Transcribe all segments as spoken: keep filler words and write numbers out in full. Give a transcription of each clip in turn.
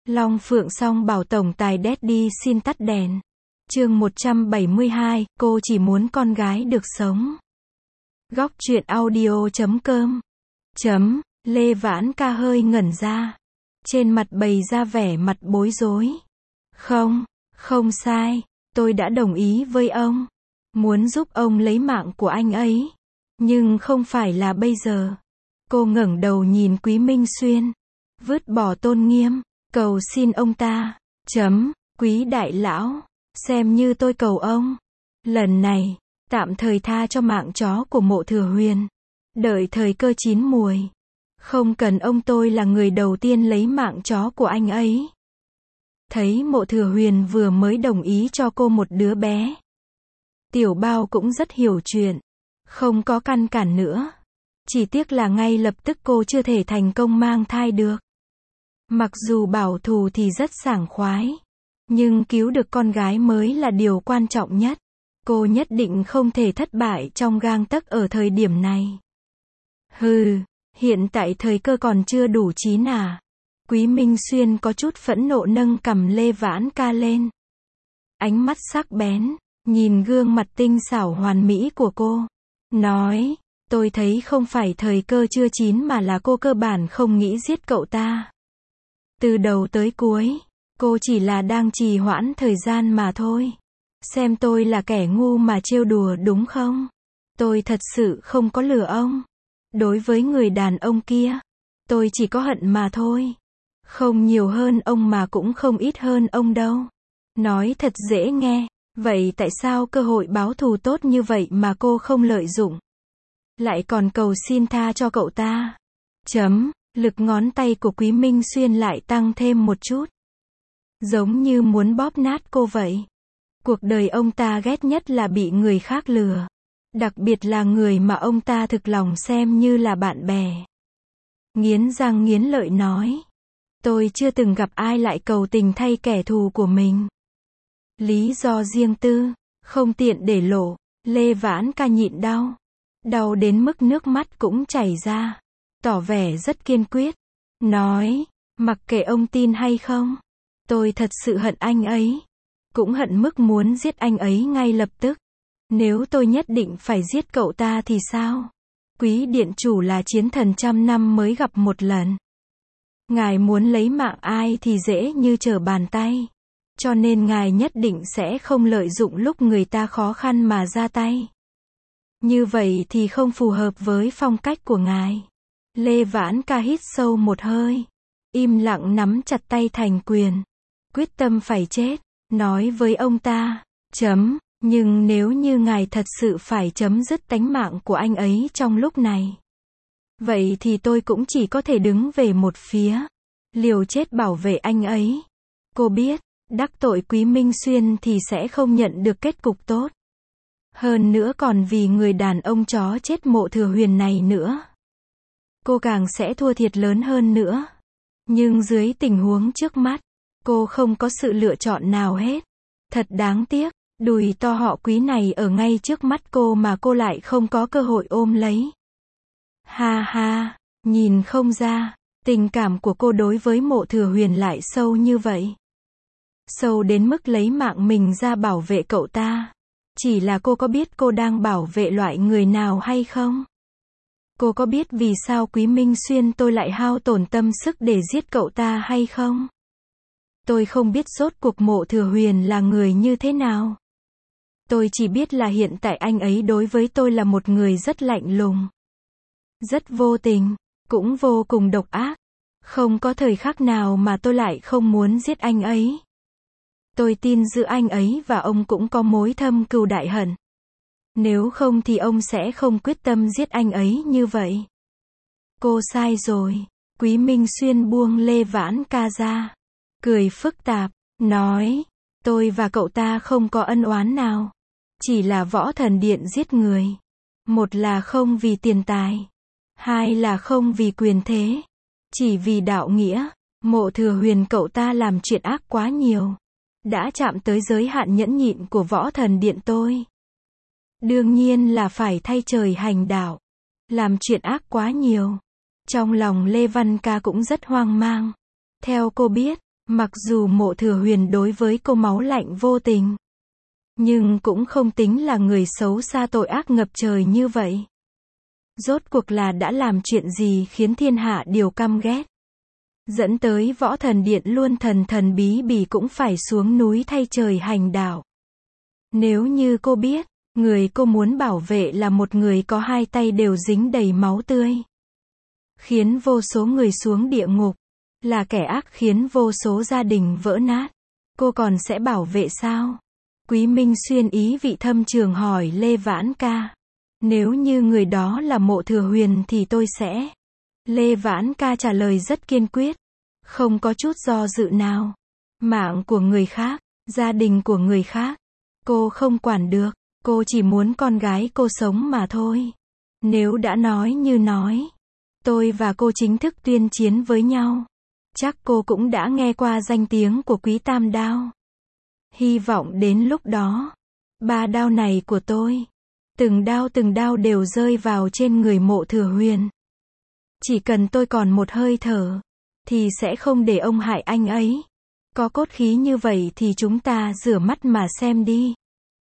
Long Phượng Song bảo tổng tài Daddy xin tắt đèn. Chương một trăm bảy mươi hai, cô chỉ muốn con gái được sống. Góc truyện audio chấm com. Chấm, Lê Vãn Ca hơi ngẩn ra. Trên mặt bày ra vẻ mặt bối rối. Không, không sai, tôi đã đồng ý với ông. Muốn giúp ông lấy mạng của anh ấy. Nhưng không phải là bây giờ. Cô ngẩng đầu nhìn Quý Minh Xuyên. Vứt bỏ tôn nghiêm, cầu xin ông ta. Chấm, Quý đại lão. Xem như tôi cầu ông. Lần này, tạm thời tha cho mạng chó của Mộ Thừa Huyền. Đợi thời cơ chín muồi. Không cần ông, tôi là người đầu tiên lấy mạng chó của anh ấy. Thấy Mộ Thừa Huyền vừa mới đồng ý cho cô một đứa bé. Tiểu Bao cũng rất hiểu chuyện. Không có căn cản nữa. Chỉ tiếc là ngay lập tức cô chưa thể thành công mang thai được. Mặc dù bảo thù thì rất sảng khoái. Nhưng cứu được con gái mới là điều quan trọng nhất. Cô nhất định không thể thất bại trong gang tấc ở thời điểm này. Hừ, hiện tại thời cơ còn chưa đủ chín à. Quý Minh Xuyên có chút phẫn nộ nâng cằm Lê Vãn Ca lên. Ánh mắt sắc bén, nhìn gương mặt tinh xảo hoàn mỹ của cô. Nói, tôi thấy không phải thời cơ chưa chín mà là cô cơ bản không nghĩ giết cậu ta. Từ đầu tới cuối, cô chỉ là đang trì hoãn thời gian mà thôi. Xem tôi là kẻ ngu mà trêu đùa đúng không? Tôi thật sự không có lừa ông. Đối với người đàn ông kia, tôi chỉ có hận mà thôi. Không nhiều hơn ông mà cũng không ít hơn ông đâu. Nói thật dễ nghe, vậy tại sao cơ hội báo thù tốt như vậy mà cô không lợi dụng? Lại còn cầu xin tha cho cậu ta. Chấm, lực ngón tay của Quý Minh Xuyên lại tăng thêm một chút. Giống như muốn bóp nát cô vậy. Cuộc đời ông ta ghét nhất là bị người khác lừa. Đặc biệt là người mà ông ta thực lòng xem như là bạn bè. Nghiến răng nghiến lợi nói. Tôi chưa từng gặp ai lại cầu tình thay kẻ thù của mình. Lý do riêng tư, không tiện để lộ. Lê Vãn Ca nhịn đau. Đau đến mức nước mắt cũng chảy ra. Tỏ vẻ rất kiên quyết. Nói, mặc kệ ông tin hay không. Tôi thật sự hận anh ấy. Cũng hận mức muốn giết anh ấy ngay lập tức. Nếu tôi nhất định phải giết cậu ta thì sao? Quý điện chủ là chiến thần trăm năm mới gặp một lần. Ngài muốn lấy mạng ai thì dễ như trở bàn tay. Cho nên ngài nhất định sẽ không lợi dụng lúc người ta khó khăn mà ra tay. Như vậy thì không phù hợp với phong cách của ngài. Lê Vãn Ca hít sâu một hơi. Im lặng nắm chặt tay thành quyền. Quyết tâm phải chết. Nói với ông ta. Chấm. Nhưng nếu như ngài thật sự phải chấm dứt tánh mạng của anh ấy trong lúc này. Vậy thì tôi cũng chỉ có thể đứng về một phía. Liều chết bảo vệ anh ấy. Cô biết, đắc tội Quý Minh Xuyên thì sẽ không nhận được kết cục tốt. Hơn nữa còn vì người đàn ông chó chết Mộ Thừa Huyền này nữa. Cô càng sẽ thua thiệt lớn hơn nữa. Nhưng dưới tình huống trước mắt, cô không có sự lựa chọn nào hết. Thật đáng tiếc. Đùi to họ Quý này ở ngay trước mắt cô mà cô lại không có cơ hội ôm lấy. Ha ha, nhìn không ra, tình cảm của cô đối với Mộ Thừa Huyền lại sâu như vậy. Sâu đến mức lấy mạng mình ra bảo vệ cậu ta. Chỉ là cô có biết cô đang bảo vệ loại người nào hay không? Cô có biết vì sao Quý Minh Xuyên tôi lại hao tổn tâm sức để giết cậu ta hay không? Tôi không biết rốt cuộc Mộ Thừa Huyền là người như thế nào. Tôi chỉ biết là hiện tại anh ấy đối với tôi là một người rất lạnh lùng. Rất vô tình, cũng vô cùng độc ác. Không có thời khắc nào mà tôi lại không muốn giết anh ấy. Tôi tin giữa anh ấy và ông cũng có mối thâm cừu đại hận. Nếu không thì ông sẽ không quyết tâm giết anh ấy như vậy. Cô sai rồi. Quý Minh Xuyên buông Lê Vãn Ca ra. Cười phức tạp, nói. Tôi và cậu ta không có ân oán nào. Chỉ là Võ Thần Điện giết người. Một là không vì tiền tài. Hai là không vì quyền thế. Chỉ vì đạo nghĩa. Mộ Thừa Huyền cậu ta làm chuyện ác quá nhiều. Đã chạm tới giới hạn nhẫn nhịn của Võ Thần Điện tôi. Đương nhiên là phải thay trời hành đạo. Làm chuyện ác quá nhiều. Trong lòng Lê Văn Ca cũng rất hoang mang. Theo cô biết, Mặc dù Mộ Thừa Huyền đối với cô máu lạnh vô tình, nhưng cũng không tính là người xấu xa tội ác ngập trời như vậy. Rốt cuộc là đã làm chuyện gì khiến thiên hạ đều căm ghét, dẫn tới Võ Thần Điện luôn thần thần bí bí cũng phải xuống núi thay trời hành đạo. Nếu như cô biết, người cô muốn bảo vệ là một người có hai tay đều dính đầy máu tươi, khiến vô số người xuống địa ngục, là kẻ ác khiến vô số gia đình vỡ nát, cô còn sẽ bảo vệ sao? Quý Minh Xuyên ý vị thâm trường hỏi Lê Vãn Ca. Nếu như người đó là Mộ Thừa Huyền thì tôi sẽ. Lê Vãn Ca trả lời rất kiên quyết, không có chút do dự nào. Mạng của người khác, gia đình của người khác, cô không quản được, cô chỉ muốn con gái cô sống mà thôi. Nếu đã nói như nói, tôi và cô chính thức tuyên chiến với nhau. Chắc cô cũng đã nghe qua danh tiếng của Quý Tam Đao. Hy vọng đến lúc đó, ba đao này của tôi, từng đao từng đao đều rơi vào trên người Mộ Thừa Huyền. Chỉ cần tôi còn một hơi thở, thì sẽ không để ông hại anh ấy. Có cốt khí như vậy thì chúng ta rửa mắt mà xem đi.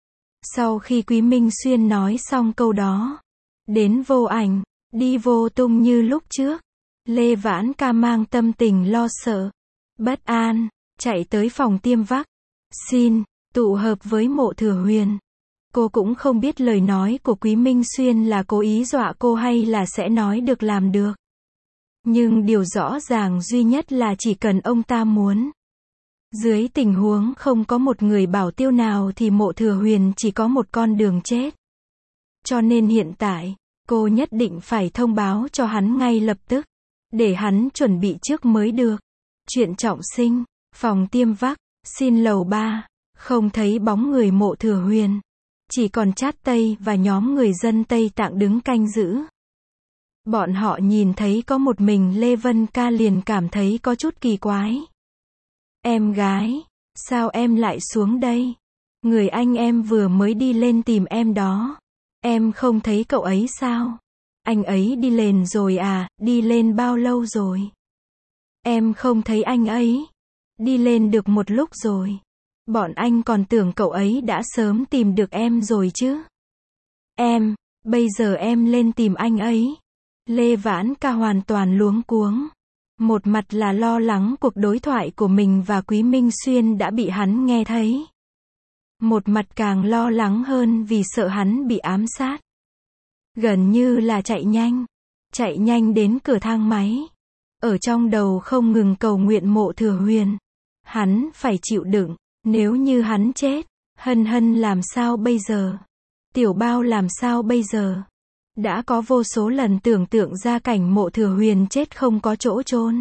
Sau khi Quý Minh Xuyên nói xong câu đó, đến vô ảnh, đi vô tung như lúc trước, Lê Vãn Ca mang tâm tình lo sợ, bất an, chạy tới phòng tiêm vắc xin, tụ hợp với Mộ Thừa Huyền. Cô cũng không biết lời nói của Quý Minh Xuyên là cố ý dọa cô hay là sẽ nói được làm được. Nhưng điều rõ ràng duy nhất là chỉ cần ông ta muốn. Dưới tình huống không có một người bảo tiêu nào thì Mộ Thừa Huyền chỉ có một con đường chết. Cho nên hiện tại, cô nhất định phải thông báo cho hắn ngay lập tức, để hắn chuẩn bị trước mới được. Chuyện trọng sinh, phòng tiêm vắc xin lầu ba, không thấy bóng người Mộ Thừa Huyền. Chỉ còn Trát Tây và nhóm người dân Tây Tạng đứng canh giữ. Bọn họ nhìn thấy có một mình Lê Vân Ca liền cảm thấy có chút kỳ quái. Em gái, sao em lại xuống đây? Người anh em vừa mới đi lên tìm em đó. Em không thấy cậu ấy sao? Anh ấy đi lên rồi à, đi lên bao lâu rồi? Em không thấy anh ấy. Đi lên được một lúc rồi. Bọn anh còn tưởng cậu ấy đã sớm tìm được em rồi chứ. Em, bây giờ em lên tìm anh ấy. Lê Vãn Ca hoàn toàn luống cuống. Một mặt là lo lắng cuộc đối thoại của mình và Quý Minh Xuyên đã bị hắn nghe thấy. Một mặt càng lo lắng hơn vì sợ hắn bị ám sát. Gần như là chạy nhanh. Chạy nhanh đến cửa thang máy. Ở trong đầu không ngừng cầu nguyện Mộ Thừa Huyền. Hắn phải chịu đựng. Nếu như hắn chết, Hân Hân làm sao bây giờ? Tiểu Bao làm sao bây giờ? Đã có vô số lần tưởng tượng ra cảnh Mộ Thừa Huyền chết không có chỗ chôn.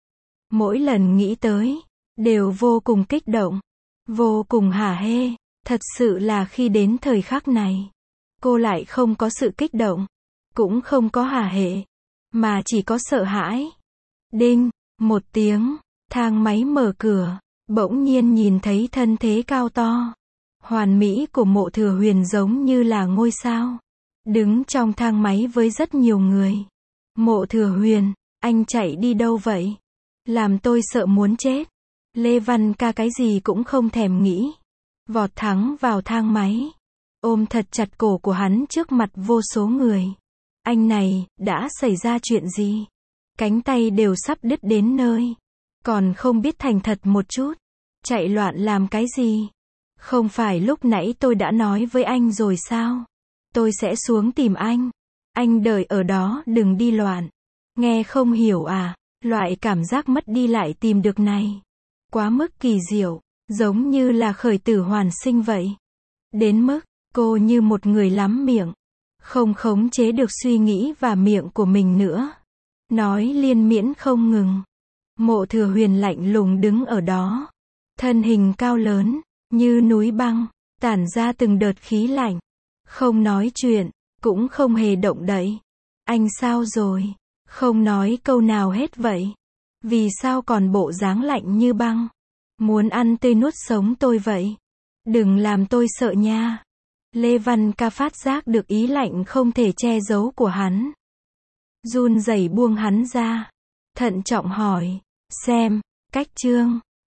Mỗi lần nghĩ tới, đều vô cùng kích động, vô cùng hả hê. Thật sự là khi đến thời khắc này, cô lại không có sự kích động, cũng không có hả hê, mà chỉ có sợ hãi. Đinh, một tiếng, thang máy mở cửa, bỗng nhiên nhìn thấy thân thế cao to, hoàn mỹ của Mộ Thừa Huyền giống như là ngôi sao. Đứng trong thang máy với rất nhiều người. Mộ Thừa Huyền, anh chạy đi đâu vậy? Làm tôi sợ muốn chết. Lê Văn Ca cái gì cũng không thèm nghĩ. Vọt thẳng vào thang máy. Ôm thật chặt cổ của hắn trước mặt vô số người. Anh này, đã xảy ra chuyện gì? Cánh tay đều sắp đứt đến nơi. Còn không biết thành thật một chút. Chạy loạn làm cái gì? Không phải lúc nãy tôi đã nói với anh rồi sao? Tôi sẽ xuống tìm anh. Anh đợi ở đó đừng đi loạn. Nghe không hiểu à? Loại cảm giác mất đi lại tìm được này. Quá mức kỳ diệu. Giống như là khởi tử hoàn sinh vậy. Đến mức, cô như một người lắm miệng. Không khống chế được suy nghĩ và miệng của mình nữa. Nói liên miễn không ngừng. Mộ Thừa Huyền lạnh lùng đứng ở đó. Thân hình cao lớn, như núi băng, tản ra từng đợt khí lạnh. Không nói chuyện, cũng không hề động đậy. Anh sao rồi? Không nói câu nào hết vậy. Vì sao còn bộ dáng lạnh như băng? Muốn ăn tươi nuốt sống tôi vậy? Đừng làm tôi sợ nha. Lê Văn Ca phát giác được ý lạnh không thể che giấu của hắn. Run rẩy buông hắn ra. Thận trọng hỏi. Xem, cách chương.